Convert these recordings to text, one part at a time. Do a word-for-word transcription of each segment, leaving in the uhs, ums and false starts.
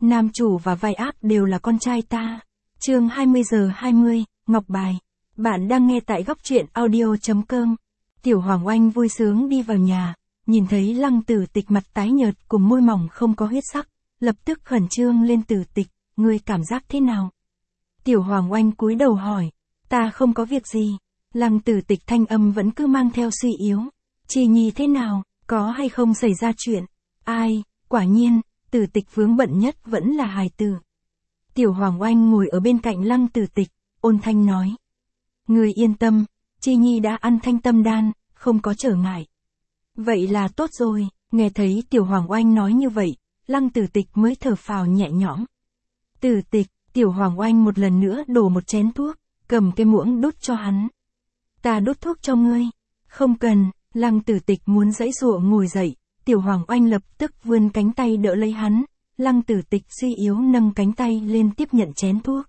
Nam chủ và vai ác đều là con trai ta. Chương hai mươi giờ hai mươi, Ngọc Bài. Bạn đang nghe tại góc truyện audio.com. Tiểu Hoàng Oanh vui sướng đi vào nhà, nhìn thấy Lăng Tử Tịch mặt tái nhợt cùng môi mỏng không có huyết sắc, lập tức khẩn trương lên. Tử Tịch, ngươi cảm giác thế nào? Tiểu Hoàng Oanh cúi đầu hỏi. Ta không có việc gì. Lăng Tử Tịch thanh âm vẫn cứ mang theo suy yếu. Chi Nhi thế nào, có hay không xảy ra chuyện? Ai, quả nhiên, Tử Tịch vướng bận nhất vẫn là hài tử. Tiểu Hoàng Oanh ngồi ở bên cạnh Lăng Tử Tịch, ôn thanh nói. Ngươi yên tâm, Chi Nhi đã ăn thanh tâm đan, không có trở ngại. Vậy là tốt rồi, nghe thấy Tiểu Hoàng Oanh nói như vậy, Lăng Tử Tịch mới thở phào nhẹ nhõm. Tử Tịch, Tiểu Hoàng Oanh một lần nữa đổ một chén thuốc, cầm cái muỗng đút cho hắn. Ta đút thuốc cho ngươi. Không cần, Lăng Tử Tịch muốn giãy giụa ngồi dậy, Tiểu Hoàng Oanh lập tức vươn cánh tay đỡ lấy hắn. Lăng Tử Tịch suy yếu nâng cánh tay lên tiếp nhận chén thuốc.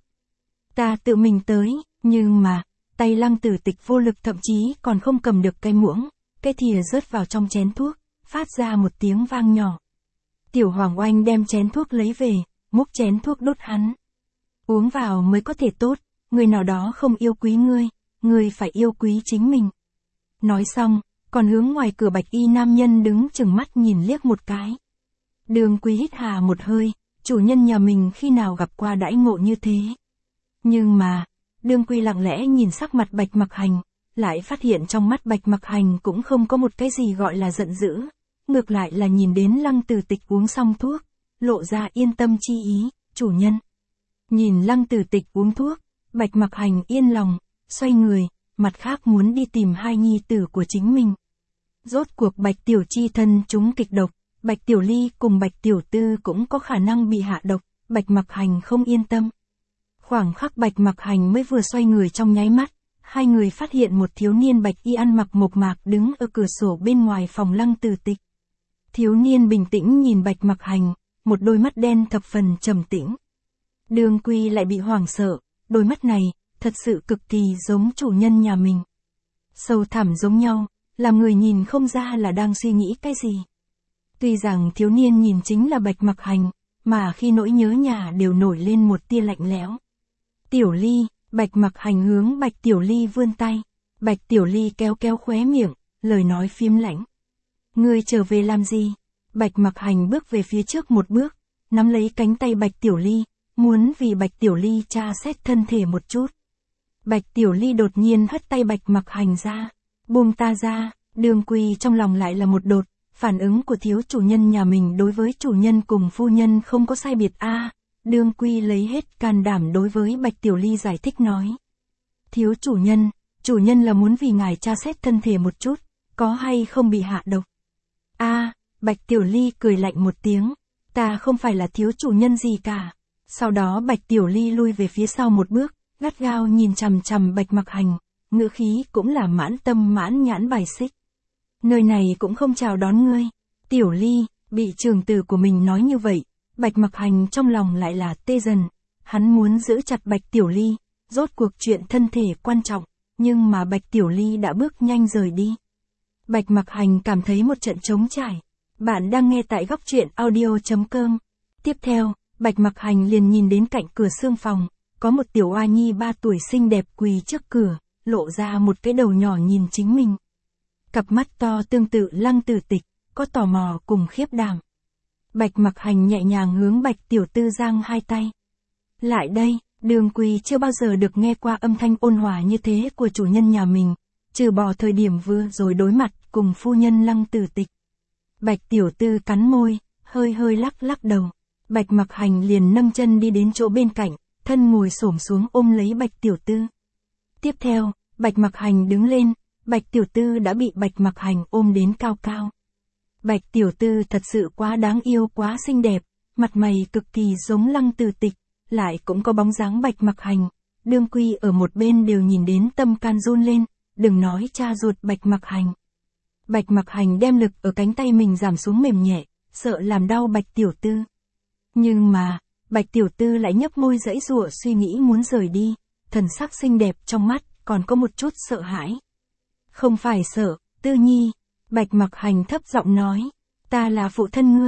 Ta tự mình tới, nhưng mà, tay Lăng Tử Tịch vô lực thậm chí còn không cầm được cái muỗng, cái thìa rớt vào trong chén thuốc, phát ra một tiếng vang nhỏ. Tiểu Hoàng Oanh đem chén thuốc lấy về, múc chén thuốc đút hắn. Uống vào mới có thể tốt, người nào đó không yêu quý ngươi, ngươi phải yêu quý chính mình. Nói xong, còn hướng ngoài cửa bạch y nam nhân đứng chừng mắt nhìn liếc một cái. Đường Quý hít hà một hơi, chủ nhân nhà mình khi nào gặp qua đãi ngộ như thế. Nhưng mà, Đường Quý lặng lẽ nhìn sắc mặt Bạch Mặc Hành, lại phát hiện trong mắt Bạch Mặc Hành cũng không có một cái gì gọi là giận dữ, ngược lại là nhìn đến Lăng Tử Tịch uống xong thuốc, lộ ra yên tâm chi ý, chủ nhân. Nhìn Lăng Tử Tịch uống thuốc, Bạch Mặc Hành yên lòng, xoay người, mặt khác muốn đi tìm hai nhi tử của chính mình. Rốt cuộc Bạch Tiểu Chi thân chúng kịch độc, Bạch Tiểu Ly cùng Bạch Tiểu Tư cũng có khả năng bị hạ độc, Bạch Mặc Hành không yên tâm. Khoảng khắc Bạch Mặc Hành mới vừa xoay người trong nháy mắt, hai người phát hiện một thiếu niên bạch y ăn mặc mộc mạc đứng ở cửa sổ bên ngoài phòng Lăng Tử Tịch. Thiếu niên bình tĩnh nhìn Bạch Mặc Hành, một đôi mắt đen thập phần trầm tĩnh. Đường Quy lại bị hoảng sợ, đôi mắt này, thật sự cực kỳ giống chủ nhân nhà mình. Sâu thẳm giống nhau, làm người nhìn không ra là đang suy nghĩ cái gì. Tuy rằng thiếu niên nhìn chính là Bạch Mặc Hành, mà khi nỗi nhớ nhà đều nổi lên một tia lạnh lẽo. Tiểu Ly, Bạch Mặc Hành hướng Bạch Tiểu Ly vươn tay. Bạch Tiểu Ly kéo kéo khóe miệng, lời nói phiếm lãnh. Ngươi trở về làm gì? Bạch Mặc Hành bước về phía trước một bước, nắm lấy cánh tay Bạch Tiểu Ly, muốn vì Bạch Tiểu Ly tra xét thân thể một chút. Bạch Tiểu Ly đột nhiên hất tay Bạch Mặc Hành ra. Buông ta ra. Đường Quy trong lòng lại là một đột, phản ứng của thiếu chủ nhân nhà mình đối với chủ nhân cùng phu nhân không có sai biệt a. À, Đường Quy lấy hết can đảm đối với Bạch Tiểu Ly giải thích nói. Thiếu chủ nhân, chủ nhân là muốn vì ngài tra xét thân thể một chút, có hay không bị hạ độc. A, à, Bạch Tiểu Ly cười lạnh một tiếng, ta không phải là thiếu chủ nhân gì cả. Sau đó Bạch Tiểu Ly lui về phía sau một bước, gắt gao nhìn chằm chằm Bạch Mặc Hành, ngữ khí cũng là mãn tâm mãn nhãn bài xích. Nơi này cũng không chào đón ngươi. Tiểu Ly, bị trưởng tử của mình nói như vậy, Bạch Mặc Hành trong lòng lại là tê dần. Hắn muốn giữ chặt Bạch Tiểu Ly, rốt cuộc chuyện thân thể quan trọng, nhưng mà Bạch Tiểu Ly đã bước nhanh rời đi. Bạch Mặc Hành cảm thấy một trận trống trải. Bạn đang nghe tại góc truyện audio.com. Tiếp theo, Bạch Mặc Hành liền nhìn đến cạnh cửa xương phòng, có một tiểu oa nhi ba tuổi xinh đẹp quỳ trước cửa, lộ ra một cái đầu nhỏ nhìn chính mình. Cặp mắt to tương tự Lăng Tử Tịch, có tò mò cùng khiếp đảm. Bạch Mặc Hành nhẹ nhàng hướng Bạch Tiểu Tư giang hai tay. Lại đây, Đường Quy chưa bao giờ được nghe qua âm thanh ôn hòa như thế của chủ nhân nhà mình, trừ bỏ thời điểm vừa rồi đối mặt cùng phu nhân Lăng Tử Tịch. Bạch Tiểu Tư cắn môi, hơi hơi lắc lắc đầu. Bạch Mặc Hành liền nâng chân đi đến chỗ bên cạnh, thân ngồi xổm xuống ôm lấy Bạch Tiểu Tư. Tiếp theo, Bạch Mặc Hành đứng lên, Bạch Tiểu Tư đã bị Bạch Mặc Hành ôm đến cao cao. Bạch Tiểu Tư thật sự quá đáng yêu quá xinh đẹp, mặt mày cực kỳ giống Lăng Tử Tịch, lại cũng có bóng dáng Bạch Mặc Hành. Đường Quy ở một bên đều nhìn đến tâm can run lên, đừng nói cha ruột Bạch Mặc Hành. Bạch Mặc Hành đem lực ở cánh tay mình giảm xuống mềm nhẹ, sợ làm đau Bạch Tiểu Tư. Nhưng mà, Bạch Tiểu Tư lại nhấp môi giãy giụa suy nghĩ muốn rời đi, thần sắc xinh đẹp trong mắt, còn có một chút sợ hãi. Không phải sợ, Tư Nhi, Bạch Mặc Hành thấp giọng nói, ta là phụ thân ngươi.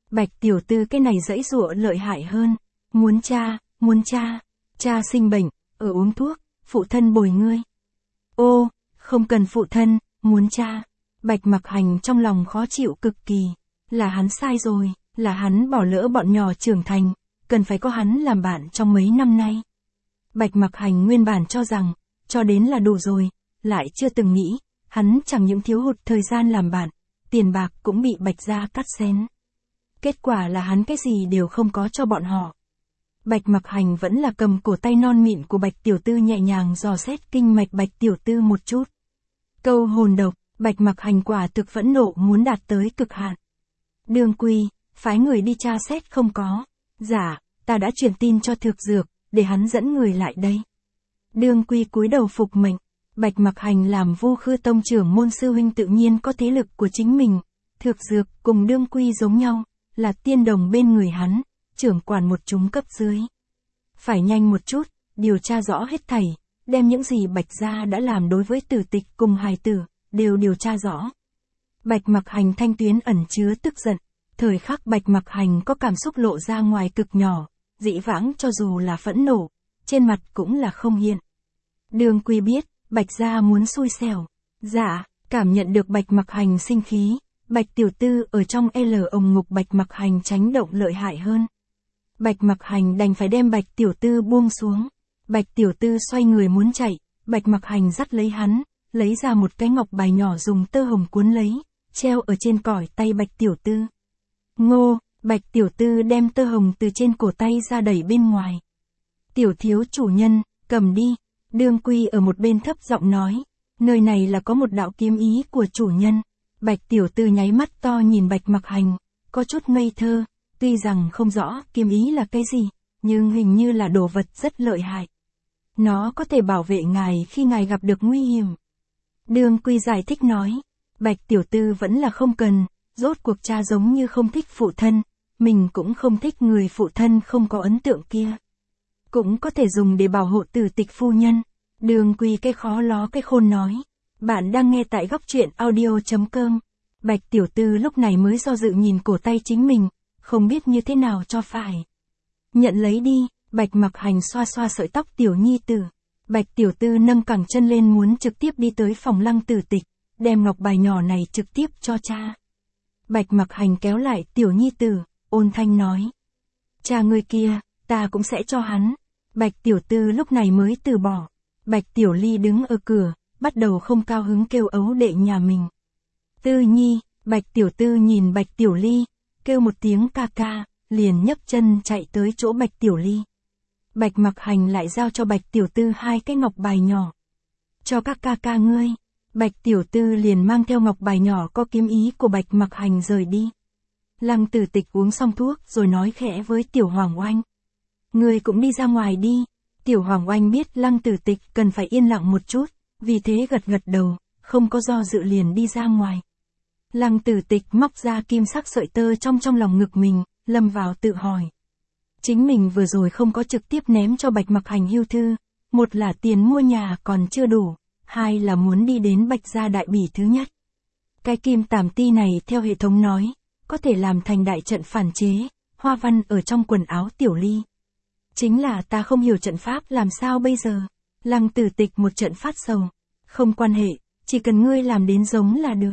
Bạch tiểu tư cái này giãy giụa lợi hại hơn. Muốn cha, muốn cha. Cha sinh bệnh, ở uống thuốc, phụ thân bồi ngươi. Ô, không cần phụ thân, muốn cha. Bạch Mặc Hành trong lòng khó chịu cực kỳ. Là hắn sai rồi, là hắn bỏ lỡ bọn nhỏ trưởng thành, cần phải có hắn làm bạn trong mấy năm nay. Bạch Mặc Hành nguyên bản cho rằng, cho đến là đủ rồi, lại chưa từng nghĩ, hắn chẳng những thiếu hụt thời gian làm bạn, tiền bạc cũng bị Bạch gia cắt xén. Kết quả là hắn cái gì đều không có cho bọn họ. Bạch Mặc Hành vẫn là cầm cổ tay non mịn của Bạch tiểu tư nhẹ nhàng dò xét kinh mạch Bạch tiểu tư một chút. Câu hồn độc, Bạch Mặc Hành quả thực phẫn nộ muốn đạt tới cực hạn. Đường Quy, phái người đi tra xét không có. Dạ, ta đã truyền tin cho Thược Dược, để hắn dẫn người lại đây. Đường Quy cúi đầu phục mệnh. Bạch Mặc Hành làm Vu Khư Tông trưởng môn sư huynh tự nhiên có thế lực của chính mình. Thược Dược cùng Đường Quy giống nhau, là tiên đồng bên người hắn, trưởng quản một chúng cấp dưới. Phải nhanh một chút, điều tra rõ hết thảy, đem những gì Bạch gia đã làm đối với Tử Tịch cùng hài tử, đều điều tra rõ. Bạch Mặc Hành thanh tuyến ẩn chứa tức giận. Thời khắc Bạch Mặc Hành có cảm xúc lộ ra ngoài cực nhỏ, dĩ vãng cho dù là phẫn nộ, trên mặt cũng là không hiện. Đường Quy biết, Bạch gia muốn xui xẻo. Dạ, cảm nhận được Bạch Mặc Hành sinh khí, Bạch tiểu tư ở trong L ồng ngục Bạch Mặc Hành tránh động lợi hại hơn. Bạch Mặc Hành đành phải đem Bạch tiểu tư buông xuống. Bạch tiểu tư xoay người muốn chạy, Bạch Mặc Hành dắt lấy hắn, lấy ra một cái ngọc bài nhỏ dùng tơ hồng cuốn lấy, treo ở trên cỏi tay Bạch tiểu tư. Ngô, Bạch tiểu tư đem tơ hồng từ trên cổ tay ra đẩy bên ngoài. Tiểu thiếu chủ nhân, cầm đi. Đường Quy ở một bên thấp giọng nói, nơi này là có một đạo kiếm ý của chủ nhân. Bạch tiểu tư nháy mắt to nhìn Bạch Mặc Hành, có chút ngây thơ, tuy rằng không rõ kiếm ý là cái gì, nhưng hình như là đồ vật rất lợi hại. Nó có thể bảo vệ ngài khi ngài gặp được nguy hiểm. Đường Quy giải thích nói, Bạch tiểu tư vẫn là không cần, rốt cuộc cha giống như không thích phụ thân, mình cũng không thích người phụ thân không có ấn tượng kia. Cũng có thể dùng để bảo hộ Tử Tịch phu nhân. Đường Quy cái khó ló cái khôn nói. Bạn đang nghe tại góc truyện audio chấm com. Bạch tiểu tư lúc này mới do dự nhìn cổ tay chính mình, không biết như thế nào cho phải. Nhận lấy đi, Bạch Mặc Hành xoa xoa sợi tóc tiểu nhi tử. Bạch tiểu tư nâng cẳng chân lên muốn trực tiếp đi tới phòng Lăng Tử Tịch, đem ngọc bài nhỏ này trực tiếp cho cha. Bạch Mặc Hành kéo lại tiểu nhi tử, ôn thanh nói. Cha người kia, ta cũng sẽ cho hắn. Bạch tiểu tư lúc này mới từ bỏ. Bạch tiểu ly đứng ở cửa, bắt đầu không cao hứng kêu ấu đệ nhà mình. Tư nhi, Bạch tiểu tư nhìn Bạch tiểu ly, kêu một tiếng ca ca, liền nhấc chân chạy tới chỗ Bạch tiểu ly. Bạch Mặc Hành lại giao cho Bạch tiểu tư hai cái ngọc bài nhỏ. Cho các ca ca ngươi. Bạch tiểu tư liền mang theo ngọc bài nhỏ có kiếm ý của Bạch Mặc Hành rời đi. Lăng Tử Tịch uống xong thuốc rồi nói khẽ với Tiểu Hoàng Oanh. Ngươi cũng đi ra ngoài đi. Tiểu Hoàng Oanh biết Lăng Tử Tịch cần phải yên lặng một chút, vì thế gật gật đầu, không có do dự liền đi ra ngoài. Lăng Tử Tịch móc ra kim sắc sợi tơ trong trong lòng ngực mình, lâm vào tự hỏi. Chính mình vừa rồi không có trực tiếp ném cho Bạch Mặc Hành hưu thư, một là tiền mua nhà còn chưa đủ, hai là muốn đi đến Bạch gia đại bỉ thứ nhất. Cái kim tàm ti này theo hệ thống nói, có thể làm thành đại trận phản chế, hoa văn ở trong quần áo Tiểu Ly. Chính là ta không hiểu trận pháp làm sao bây giờ. Lăng Tử Tịch một trận phát sầu. Không quan hệ, chỉ cần ngươi làm đến giống là được.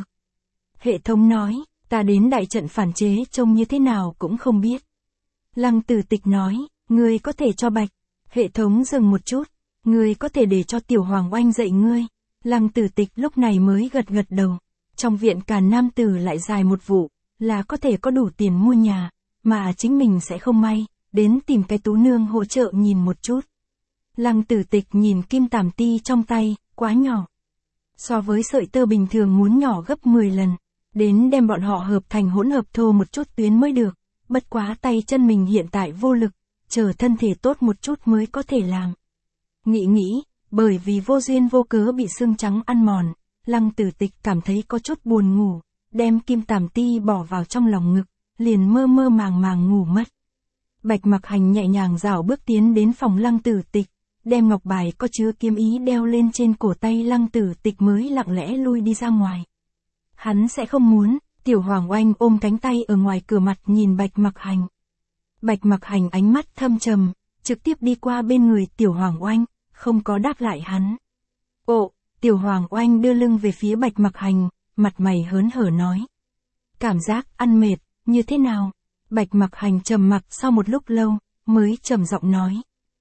Hệ thống nói, ta đến đại trận phản chế trông như thế nào cũng không biết. Lăng Tử Tịch nói, ngươi có thể cho Bạch. Hệ thống dừng một chút, ngươi có thể để cho Tiểu Hoàng Oanh dạy ngươi. Lăng Tử Tịch lúc này mới gật gật đầu. Trong viện Càn Nam Tử lại dài một vụ, là có thể có đủ tiền mua nhà, mà chính mình sẽ không may, đến tìm cái tú nương hỗ trợ nhìn một chút. Lăng Tử Tịch nhìn kim tàm ti trong tay, quá nhỏ. So với sợi tơ bình thường muốn nhỏ gấp mười lần, đến đem bọn họ hợp thành hỗn hợp thô một chút tuyến mới được, bất quá tay chân mình hiện tại vô lực, chờ thân thể tốt một chút mới có thể làm. Nghĩ nghĩ, bởi vì vô duyên vô cớ bị xương trắng ăn mòn, Lăng Tử Tịch cảm thấy có chút buồn ngủ, đem kim tàm ti bỏ vào trong lòng ngực, liền mơ mơ màng màng ngủ mất. Bạch Mặc Hành nhẹ nhàng dạo bước tiến đến phòng Lăng Tử Tịch, đem ngọc bài có chứa kiếm ý đeo lên trên cổ tay Lăng Tử Tịch mới lặng lẽ lui đi ra ngoài. Hắn sẽ không muốn, Tiểu Hoàng Oanh ôm cánh tay ở ngoài cửa mặt nhìn Bạch Mặc Hành. Bạch Mặc Hành ánh mắt thâm trầm, trực tiếp đi qua bên người Tiểu Hoàng Oanh, không có đáp lại hắn. Ồ, Tiểu Hoàng Oanh đưa lưng về phía Bạch Mặc Hành, mặt mày hớn hở nói. Cảm giác ăn mệt, như thế nào? Bạch Mặc Hành trầm mặc sau một lúc lâu, mới trầm giọng nói.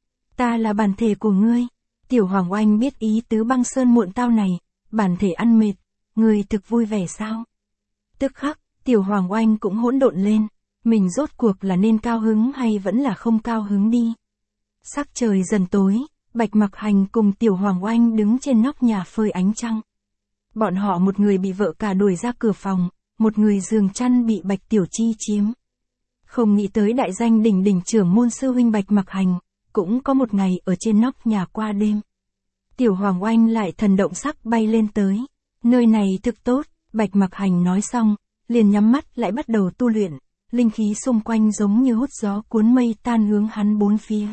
Ta là bản thể của ngươi. Tiểu Hoàng Oanh biết ý tứ băng sơn muộn tao này, bản thể ăn mệt, ngươi thực vui vẻ sao? Tức khắc, Tiểu Hoàng Oanh cũng hỗn độn lên, mình rốt cuộc là nên cao hứng hay vẫn là không cao hứng đi. Sắc trời dần tối, Bạch Mặc Hành cùng Tiểu Hoàng Oanh đứng trên nóc nhà phơi ánh trăng. Bọn họ một người bị vợ cả đuổi ra cửa phòng, một người giường chăn bị Bạch Tiểu Chi chiếm. Không nghĩ tới đại danh đỉnh đỉnh trưởng môn sư huynh Bạch Mặc Hành, cũng có một ngày ở trên nóc nhà qua đêm. Tiểu Hoàng Oanh lại thần động sắc bay lên tới. Nơi này thực tốt, Bạch Mặc Hành nói xong, liền nhắm mắt lại bắt đầu tu luyện, linh khí xung quanh giống như hút gió cuốn mây tan hướng hắn bốn phía.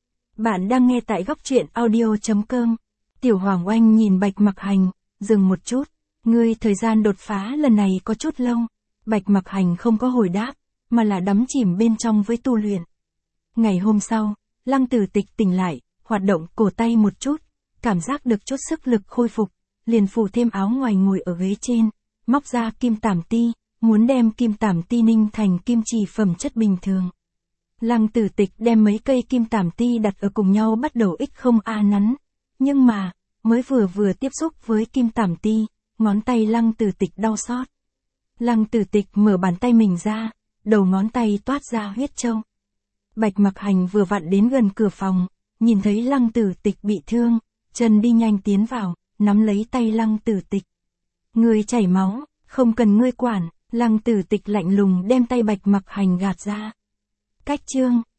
Bạn đang nghe tại góc truyện audio chấm com. Tiểu Hoàng Oanh nhìn Bạch Mặc Hành, dừng một chút. Ngươi thời gian đột phá lần này có chút lâu. Bạch Mặc Hành không có hồi đáp, mà là đắm chìm bên trong với tu luyện. Ngày hôm sau, Lăng Tử Tịch tỉnh lại, hoạt động cổ tay một chút, cảm giác được chút sức lực khôi phục, liền phủ thêm áo ngoài ngồi ở ghế trên, móc ra kim tảm ti, muốn đem kim tảm ti ninh thành kim chỉ phẩm chất bình thường. Lăng Tử Tịch đem mấy cây kim tảm ti đặt ở cùng nhau bắt đầu ích không a nắn, nhưng mà, mới vừa vừa tiếp xúc với kim tảm ti, ngón tay Lăng Tử Tịch đau xót. Lăng Tử Tịch mở bàn tay mình ra, đầu ngón tay toát ra huyết châu. Bạch Mặc Hành vừa vặn đến gần cửa phòng, nhìn thấy Lăng Tử Tịch bị thương, chân đi nhanh tiến vào, nắm lấy tay Lăng Tử Tịch. Ngươi chảy máu, không cần ngươi quản. Lăng Tử Tịch lạnh lùng đem tay Bạch Mặc Hành gạt ra. Cách chương